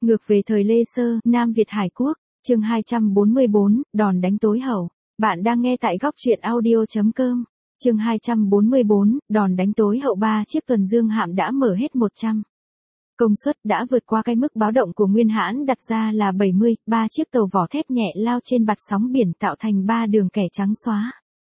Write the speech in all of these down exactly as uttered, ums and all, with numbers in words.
Ngược về thời Lê Sơ, Nam Việt Hải Quốc, chương hai trăm bốn mươi bốn, đòn đánh tối hậu. Bạn đang nghe tại góc truyện audio.com. Chương hai trăm bốn mươi bốn, đòn đánh tối hậu. Ba chiếc tuần dương hạm đã mở hết một trăm. Công suất đã vượt qua cái mức báo động của Nguyên Hãn đặt ra là bảy mươi, ba chiếc tàu vỏ thép nhẹ lao trên bạt sóng biển tạo thành ba đường kẻ trắng xóa.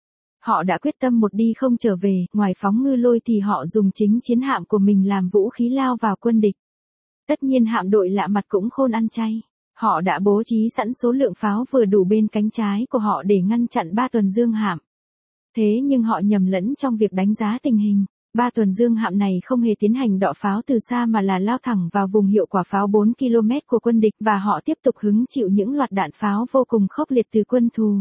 Họ đã quyết tâm một đi không trở về, ngoài phóng ngư lôi thì họ dùng chính chiến hạm của mình làm vũ khí lao vào quân địch. Tất nhiên hạm đội lạ mặt cũng khôn ăn chay. Họ đã bố trí sẵn số lượng pháo vừa đủ bên cánh trái của họ để ngăn chặn ba tuần dương hạm. Thế nhưng họ nhầm lẫn trong việc đánh giá tình hình. Ba tuần dương hạm này không hề tiến hành đọ pháo từ xa mà là lao thẳng vào vùng hiệu quả pháo bốn ki lô mét của quân địch và họ tiếp tục hứng chịu những loạt đạn pháo vô cùng khốc liệt từ quân thù.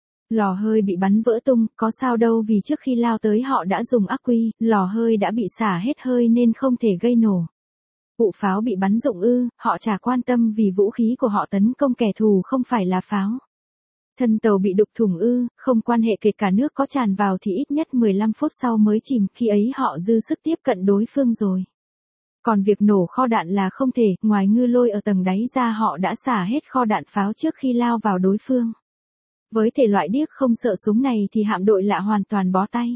Lò hơi bị bắn vỡ tung, có sao đâu vì trước khi lao tới họ đã dùng ắc quy, lò hơi đã bị xả hết hơi nên không thể gây nổ. Vụ pháo bị bắn rụng ư, họ chả quan tâm vì vũ khí của họ tấn công kẻ thù không phải là pháo. Thân tàu bị đục thủng ư, không quan hệ kể cả nước có tràn vào thì ít nhất mười lăm phút sau mới chìm, khi ấy họ dư sức tiếp cận đối phương rồi. Còn việc nổ kho đạn là không thể, ngoài ngư lôi ở tầng đáy ra họ đã xả hết kho đạn pháo trước khi lao vào đối phương. Với thể loại điếc không sợ súng này thì hạm đội lạ hoàn toàn bó tay.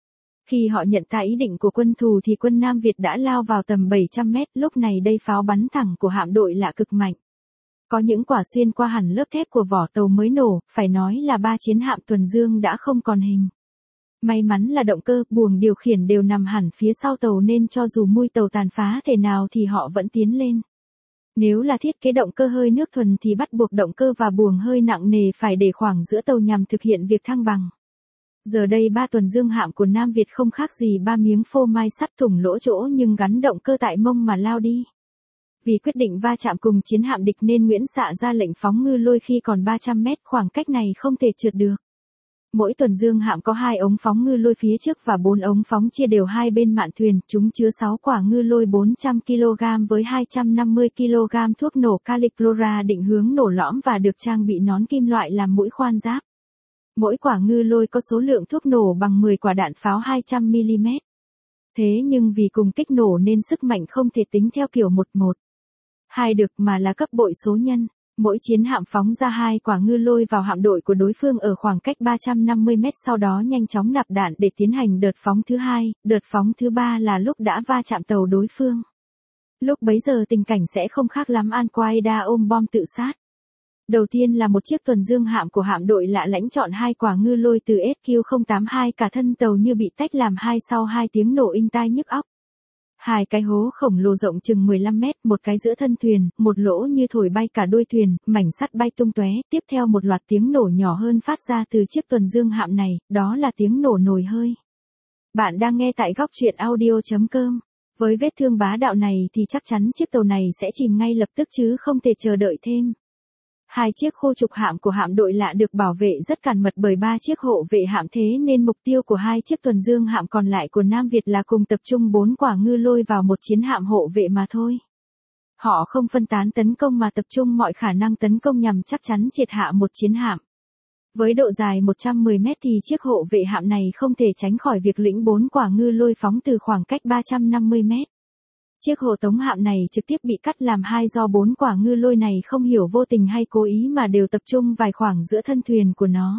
Khi họ nhận ra ý định của quân thù thì quân Nam Việt đã lao vào tầm bảy trăm mét, lúc này đây pháo bắn thẳng của hạm đội lạ cực mạnh. Có những quả xuyên qua hẳn lớp thép của vỏ tàu mới nổ, phải nói là ba chiến hạm tuần dương đã không còn hình. May mắn là động cơ, buồng điều khiển đều nằm hẳn phía sau tàu nên cho dù mui tàu tàn phá thể nào thì họ vẫn tiến lên. Nếu là thiết kế động cơ hơi nước thuần thì bắt buộc động cơ và buồng hơi nặng nề phải để khoảng giữa tàu nhằm thực hiện việc thăng bằng. Giờ đây ba tuần dương hạm của Nam Việt không khác gì ba miếng phô mai sắt thủng lỗ chỗ nhưng gắn động cơ tại mông mà lao đi. Vì quyết định va chạm cùng chiến hạm địch nên Nguyễn Xạ ra lệnh phóng ngư lôi khi còn ba trăm mét, khoảng cách này không thể trượt được. Mỗi tuần dương hạm có hai ống phóng ngư lôi phía trước và bốn ống phóng chia đều hai bên mạn thuyền, chúng chứa sáu quả ngư lôi bốn trăm ki lô gam với hai trăm năm mươi ki lô gam thuốc nổ caliclora định hướng nổ lõm và được trang bị nón kim loại làm mũi khoan giáp. Mỗi quả ngư lôi có số lượng thuốc nổ bằng mười quả đạn pháo hai trăm mi li mét. Thế nhưng vì cùng kích nổ nên sức mạnh không thể tính theo kiểu một một hai được mà là cấp bội số nhân. Mỗi chiến hạm phóng ra hai quả ngư lôi vào hạm đội của đối phương ở khoảng cách ba trăm năm mươi mét, sau đó nhanh chóng nạp đạn để tiến hành đợt phóng thứ hai, đợt phóng thứ ba là lúc đã va chạm tàu đối phương. Lúc bấy giờ tình cảnh sẽ không khác lắm Al-Qaeda ôm bom tự sát. Đầu tiên là một chiếc tuần dương hạm của hạm đội lạ lãnh chọn hai quả ngư lôi từ S Q không tám hai, cả thân tàu như bị tách làm hai sau hai tiếng nổ inh tai nhức óc. Hai cái hố khổng lồ rộng chừng mười lăm mét, một cái giữa thân thuyền, một lỗ như thổi bay cả đuôi thuyền, mảnh sắt bay tung tóe, tiếp theo một loạt tiếng nổ nhỏ hơn phát ra từ chiếc tuần dương hạm này, đó là tiếng nổ nồi hơi. Bạn đang nghe tại góc truyện audio.com. Với vết thương bá đạo này thì chắc chắn chiếc tàu này sẽ chìm ngay lập tức chứ không thể chờ đợi thêm. Hai chiếc khu trục hạm của hạm đội lạ được bảo vệ rất cẩn mật bởi ba chiếc hộ vệ hạm, thế nên mục tiêu của hai chiếc tuần dương hạm còn lại của Nam Việt là cùng tập trung bốn quả ngư lôi vào một chiến hạm hộ vệ mà thôi. Họ không phân tán tấn công mà tập trung mọi khả năng tấn công nhằm chắc chắn triệt hạ một chiến hạm. Với độ dài một trăm mười mét thì chiếc hộ vệ hạm này không thể tránh khỏi việc lĩnh bốn quả ngư lôi phóng từ khoảng cách ba trăm năm mươi mét. Chiếc hộ tống hạm này trực tiếp bị cắt làm hai do bốn quả ngư lôi này không hiểu vô tình hay cố ý mà đều tập trung vài khoảng giữa thân thuyền của nó.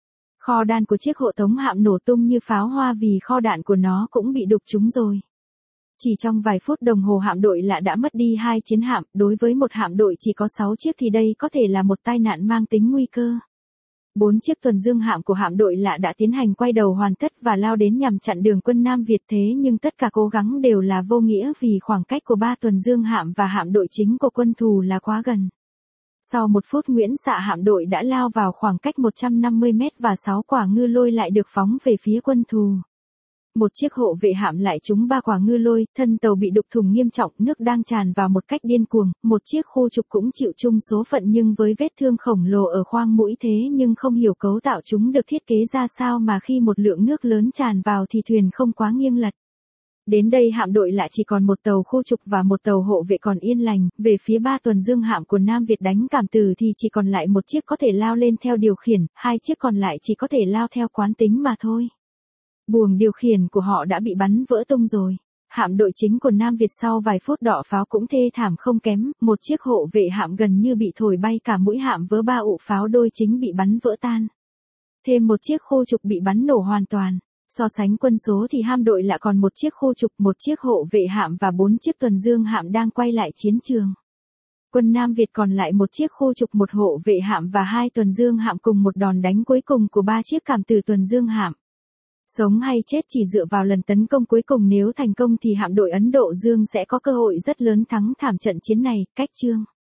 Kho đạn của chiếc hộ tống hạm nổ tung như pháo hoa vì kho đạn của nó cũng bị đục trúng rồi. Chỉ trong vài phút đồng hồ hạm đội lạ đã mất đi hai chiến hạm, đối với một hạm đội chỉ có sáu chiếc thì đây có thể là một tai nạn mang tính nguy cơ. Bốn chiếc tuần dương hạm của hạm đội lạ đã tiến hành quay đầu hoàn tất và lao đến nhằm chặn đường quân Nam Việt, thế nhưng tất cả cố gắng đều là vô nghĩa vì khoảng cách của ba tuần dương hạm và hạm đội chính của quân thù là quá gần. Sau một phút Nguyễn Xạ hạm đội đã lao vào khoảng cách một trăm năm mươi mét và sáu quả ngư lôi lại được phóng về phía quân thù. Một chiếc hộ vệ hạm lại trúng ba quả ngư lôi, thân tàu bị đục thủng nghiêm trọng, nước đang tràn vào một cách điên cuồng, một chiếc khu trục cũng chịu chung số phận nhưng với vết thương khổng lồ ở khoang mũi, thế nhưng không hiểu cấu tạo chúng được thiết kế ra sao mà khi một lượng nước lớn tràn vào thì thuyền không quá nghiêng lật. Đến đây hạm đội lại chỉ còn một tàu khu trục và một tàu hộ vệ còn yên lành, về phía ba tuần dương hạm của Nam Việt đánh cảm tử thì chỉ còn lại một chiếc có thể lao lên theo điều khiển, hai chiếc còn lại chỉ có thể lao theo quán tính mà thôi. Buồng điều khiển của họ đã bị bắn vỡ tung rồi. Hạm đội chính của Nam Việt sau vài phút đọ pháo cũng thê thảm không kém, một chiếc hộ vệ hạm gần như bị thổi bay cả mũi hạm vớ ba ụ pháo đôi chính bị bắn vỡ tan. Thêm một chiếc khu trục bị bắn nổ hoàn toàn. So sánh quân số thì ham đội lại còn một chiếc khu trục, một chiếc hộ vệ hạm và bốn chiếc tuần dương hạm đang quay lại chiến trường. Quân Nam Việt còn lại một chiếc khu trục, một hộ vệ hạm và hai tuần dương hạm cùng một đòn đánh cuối cùng của ba chiếc cảm tử tuần dương hạm. Sống hay chết chỉ dựa vào lần tấn công cuối cùng, nếu thành công thì hạm đội Ấn Độ Dương sẽ có cơ hội rất lớn thắng thảm trận chiến này. Cách chương